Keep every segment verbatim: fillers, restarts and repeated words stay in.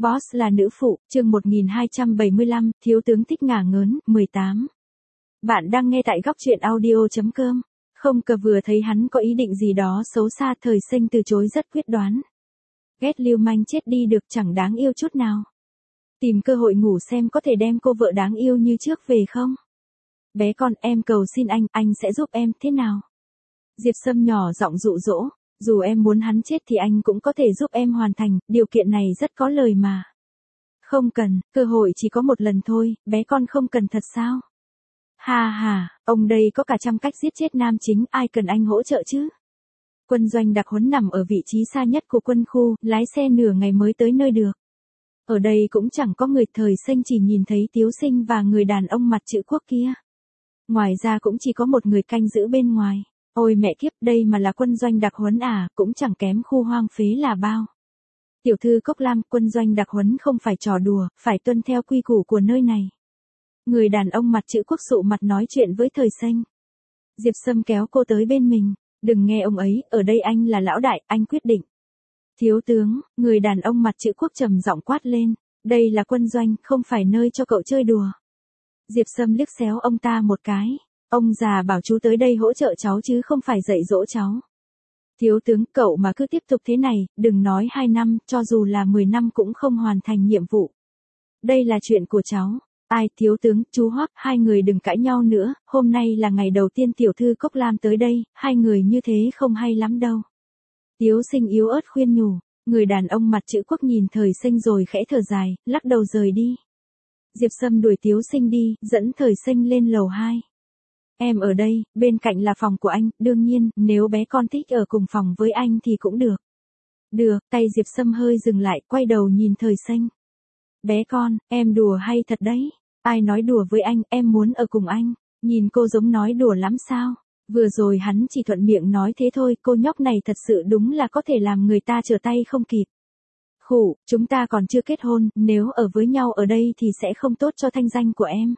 Boss là nữ phụ, chương một nghìn hai trăm bảy mươi lăm, thiếu tướng thích ngả ngớn, mười tám. Bạn đang nghe tại góc truyện audio chấm com. Không cờ vừa thấy hắn có ý định gì đó xấu xa, Thời Sinh từ chối rất quyết đoán. Ghét lưu manh chết đi được, chẳng đáng yêu chút nào. Tìm cơ hội ngủ xem có thể đem cô vợ đáng yêu như trước về không? Bé con, em cầu xin anh, anh sẽ giúp em, thế nào? Diệp Sâm nhỏ giọng dụ dỗ. Dù em muốn hắn chết thì anh cũng có thể giúp em hoàn thành, điều kiện này rất có lời mà. Không cần, cơ hội chỉ có một lần thôi, bé con không cần thật sao? Ha ha, ông đây có cả trăm cách giết chết nam chính, ai cần anh hỗ trợ chứ? Quân doanh đặc huấn nằm ở vị trí xa nhất của quân khu, lái xe nửa ngày mới tới nơi được. Ở đây cũng chẳng có người, Thời Sinh chỉ nhìn thấy Tiếu Sinh và người đàn ông mặt chữ quốc kia. Ngoài ra cũng chỉ có một người canh giữ bên ngoài. Ôi mẹ kiếp, đây mà là quân doanh đặc huấn à, cũng chẳng kém khu hoang phế là bao. Tiểu thư Cốc Lam, quân doanh đặc huấn không phải trò đùa, phải tuân theo quy củ của nơi này. Người đàn ông mặt chữ quốc sụ mặt nói chuyện với Thời Sinh. Diệp Sâm kéo cô tới bên mình, đừng nghe ông ấy, ở đây anh là lão đại, anh quyết định. Thiếu tướng, người đàn ông mặt chữ quốc trầm giọng quát lên, đây là quân doanh, không phải nơi cho cậu chơi đùa. Diệp Sâm liếc xéo ông ta một cái. Ông già bảo chú tới đây hỗ trợ cháu chứ không phải dạy dỗ cháu. Thiếu tướng, cậu mà cứ tiếp tục thế này, đừng nói hai năm, cho dù là mười năm cũng không hoàn thành nhiệm vụ. Đây là chuyện của cháu. Ai, thiếu tướng, chú Hoắc, hai người đừng cãi nhau nữa, hôm nay là ngày đầu tiên tiểu thư Cốc Lam tới đây, hai người như thế không hay lắm đâu. Tiếu Sinh yếu ớt khuyên nhủ, người đàn ông mặt chữ quốc nhìn Thời Sinh rồi khẽ thở dài, lắc đầu rời đi. Diệp Sâm đuổi Tiếu Sinh đi, dẫn Thời Sinh lên lầu hai. Em ở đây, bên cạnh là phòng của anh, đương nhiên, nếu bé con thích ở cùng phòng với anh thì cũng được. Được, tay Diệp Sâm hơi dừng lại, quay đầu nhìn Thời Sinh. Bé con, em đùa hay thật đấy? Ai nói đùa với anh, em muốn ở cùng anh. Nhìn cô giống nói đùa lắm sao? Vừa rồi hắn chỉ thuận miệng nói thế thôi, cô nhóc này thật sự đúng là có thể làm người ta trở tay không kịp. Khủ, chúng ta còn chưa kết hôn, nếu ở với nhau ở đây thì sẽ không tốt cho thanh danh của em.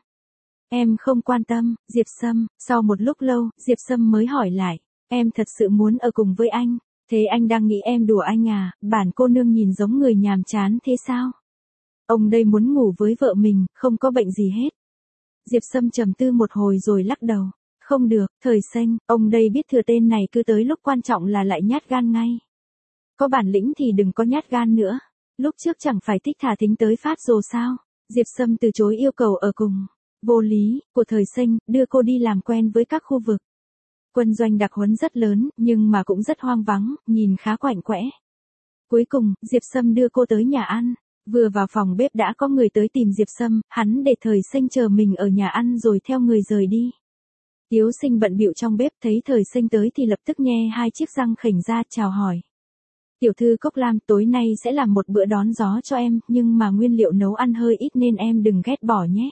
Em không quan tâm, Diệp Sâm, sau một lúc lâu, Diệp Sâm mới hỏi lại, em thật sự muốn ở cùng với anh, thế anh đang nghĩ em đùa anh à, bản cô nương nhìn giống người nhàm chán thế sao? Ông đây muốn ngủ với vợ mình, không có bệnh gì hết. Diệp Sâm trầm tư một hồi rồi lắc đầu, không được, Thời Sinh, ông đây biết thừa tên này cứ tới lúc quan trọng là lại nhát gan ngay. Có bản lĩnh thì đừng có nhát gan nữa, lúc trước chẳng phải thích thả thính tới phát rồi sao? Diệp Sâm từ chối yêu cầu ở cùng. Vô lý, của Thời Sinh, đưa cô đi làm quen với các khu vực. Quân doanh đặc huấn rất lớn, nhưng mà cũng rất hoang vắng, nhìn khá quạnh quẽ. Cuối cùng, Diệp Sâm đưa cô tới nhà ăn. Vừa vào phòng bếp đã có người tới tìm Diệp Sâm, hắn để Thời Sinh chờ mình ở nhà ăn rồi theo người rời đi. Tiếu Sinh bận bịu trong bếp thấy Thời Sinh tới thì lập tức nhe hai chiếc răng khểnh ra chào hỏi. Tiểu thư Cốc Lam, tối nay sẽ làm một bữa đón gió cho em, nhưng mà nguyên liệu nấu ăn hơi ít nên em đừng ghét bỏ nhé.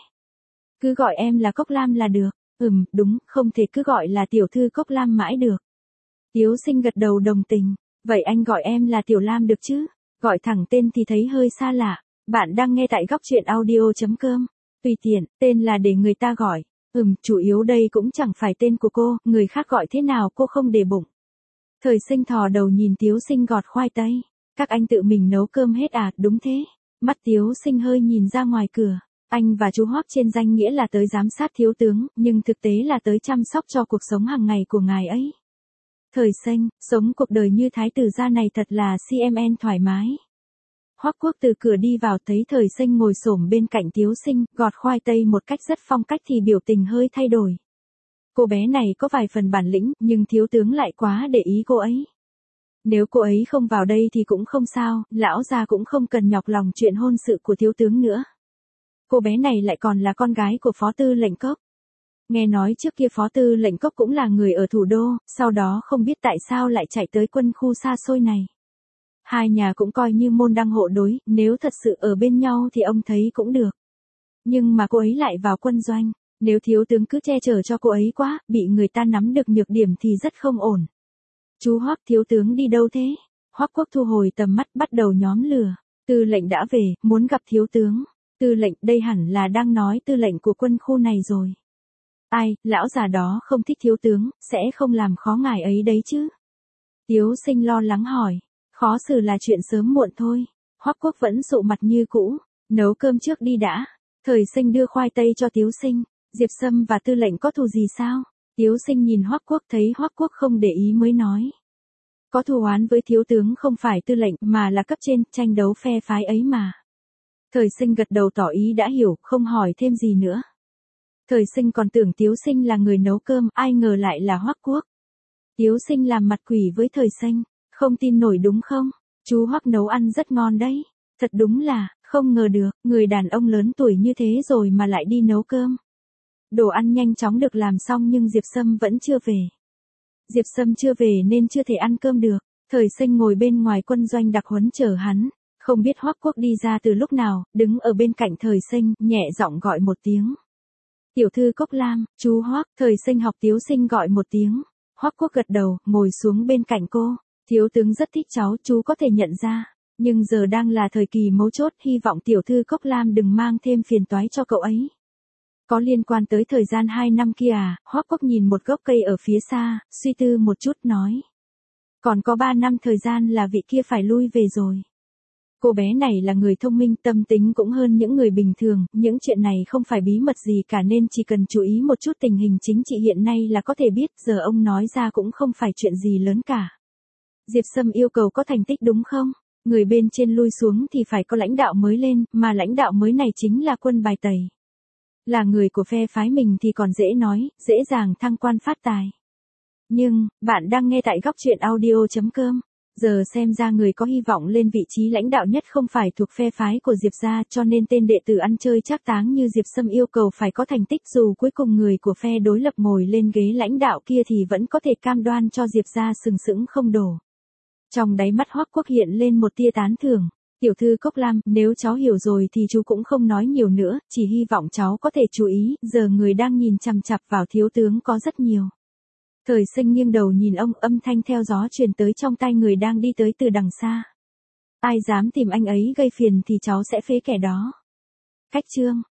Cứ gọi em là Cốc Lam là được. Ừm, đúng, không thể cứ gọi là tiểu thư Cốc Lam mãi được. Tiếu Sinh gật đầu đồng tình. Vậy anh gọi em là Tiểu Lam được chứ? Gọi thẳng tên thì thấy hơi xa lạ. Bạn đang nghe tại góc truyện audio chấm com. Tùy tiện, tên là để người ta gọi. Ừm, chủ yếu đây cũng chẳng phải tên của cô, người khác gọi thế nào cô không để bụng. Thời Sinh thò đầu nhìn Tiếu Sinh gọt khoai tây. Các anh tự mình nấu cơm hết à, đúng thế. Mắt Tiếu Sinh hơi nhìn ra ngoài cửa. Anh và chú Hoắc trên danh nghĩa là tới giám sát thiếu tướng, nhưng thực tế là tới chăm sóc cho cuộc sống hàng ngày của ngài ấy. Thời Sinh, sống cuộc đời như thái tử gia này thật là xê em en thoải mái. Hoắc Quốc từ cửa đi vào thấy Thời Sinh ngồi xổm bên cạnh Tiếu Sinh, gọt khoai tây một cách rất phong cách thì biểu tình hơi thay đổi. Cô bé này có vài phần bản lĩnh, nhưng thiếu tướng lại quá để ý cô ấy. Nếu cô ấy không vào đây thì cũng không sao, lão gia cũng không cần nhọc lòng chuyện hôn sự của thiếu tướng nữa. Cô bé này lại còn là con gái của Phó Tư lệnh Cốc. Nghe nói trước kia Phó Tư lệnh Cốc cũng là người ở thủ đô, sau đó không biết tại sao lại chạy tới quân khu xa xôi này. Hai nhà cũng coi như môn đăng hộ đối, nếu thật sự ở bên nhau thì ông thấy cũng được. Nhưng mà cô ấy lại vào quân doanh, nếu thiếu tướng cứ che chở cho cô ấy quá, bị người ta nắm được nhược điểm thì rất không ổn. Chú Hoắc, thiếu tướng đi đâu thế? Hoắc Quốc thu hồi tầm mắt bắt đầu nhóm lửa. Tư lệnh đã về, muốn gặp thiếu tướng. Tư lệnh, đây hẳn là đang nói tư lệnh của quân khu này rồi. Ai, lão già đó không thích thiếu tướng, sẽ không làm khó ngài ấy đấy chứ? Tiếu Sinh lo lắng hỏi. Khó xử là chuyện sớm muộn thôi. Hoắc Quốc vẫn sụ mặt như cũ, nấu cơm trước đi đã. Thời Sinh đưa khoai tây cho Tiếu Sinh, Diệp Sâm và Tư lệnh có thù gì sao? Tiếu Sinh nhìn Hoắc Quốc thấy Hoắc Quốc không để ý mới nói. Có thù oán với thiếu tướng không phải Tư lệnh mà là cấp trên, tranh đấu phe phái ấy mà. Thời Sinh gật đầu tỏ ý đã hiểu, không hỏi thêm gì nữa. Thời Sinh còn tưởng Tiếu Sinh là người nấu cơm, ai ngờ lại là Hoắc Quốc. Tiếu Sinh làm mặt quỷ với Thời Sinh, không tin nổi đúng không? Chú Hoắc nấu ăn rất ngon đấy. Thật đúng là, không ngờ được, người đàn ông lớn tuổi như thế rồi mà lại đi nấu cơm. Đồ ăn nhanh chóng được làm xong nhưng Diệp Sâm vẫn chưa về. Diệp Sâm chưa về nên chưa thể ăn cơm được. Thời Sinh ngồi bên ngoài quân doanh đặc huấn chờ hắn. Không biết Hoắc Quốc đi ra từ lúc nào, đứng ở bên cạnh Thời Sinh, nhẹ giọng gọi một tiếng. Tiểu thư Cốc Lam, chú Hoắc. Thời Sinh học Tiếu Sinh gọi một tiếng. Hoắc Quốc gật đầu, ngồi xuống bên cạnh cô. Thiếu tướng rất thích cháu, chú có thể nhận ra. Nhưng giờ đang là thời kỳ mấu chốt, hy vọng tiểu thư Cốc Lam đừng mang thêm phiền toái cho cậu ấy. Có liên quan tới thời gian hai năm kia à? Hoắc Quốc nhìn một gốc cây ở phía xa, suy tư một chút nói. Còn có ba năm thời gian là vị kia phải lui về rồi. Cô bé này là người thông minh, tâm tính cũng hơn những người bình thường, những chuyện này không phải bí mật gì cả nên chỉ cần chú ý một chút tình hình chính trị hiện nay là có thể biết, giờ ông nói ra cũng không phải chuyện gì lớn cả. Diệp Sâm yêu cầu có thành tích đúng không? Người bên trên lui xuống thì phải có lãnh đạo mới lên, mà lãnh đạo mới này chính là Quân Bài Tẩy. Là người của phe phái mình thì còn dễ nói, dễ dàng thăng quan phát tài. Nhưng, bạn đang nghe tại góc truyện audio chấm com. Giờ xem ra người có hy vọng lên vị trí lãnh đạo nhất không phải thuộc phe phái của Diệp gia, cho nên tên đệ tử ăn chơi trác táng như Diệp Sâm yêu cầu phải có thành tích, dù cuối cùng người của phe đối lập ngồi lên ghế lãnh đạo kia thì vẫn có thể cam đoan cho Diệp gia sừng sững không đổ. Trong đáy mắt Hoắc Quốc hiện lên một tia tán thưởng. Tiểu thư Cốc Lam, nếu cháu hiểu rồi thì chú cũng không nói nhiều nữa, chỉ hy vọng cháu có thể chú ý, giờ người đang nhìn chằm chằm vào thiếu tướng có rất nhiều. Thời Sinh nghiêng đầu nhìn ông, âm thanh theo gió truyền tới trong tai người đang đi tới từ đằng xa. Ai dám tìm anh ấy gây phiền thì cháu sẽ phế kẻ đó. Cách chương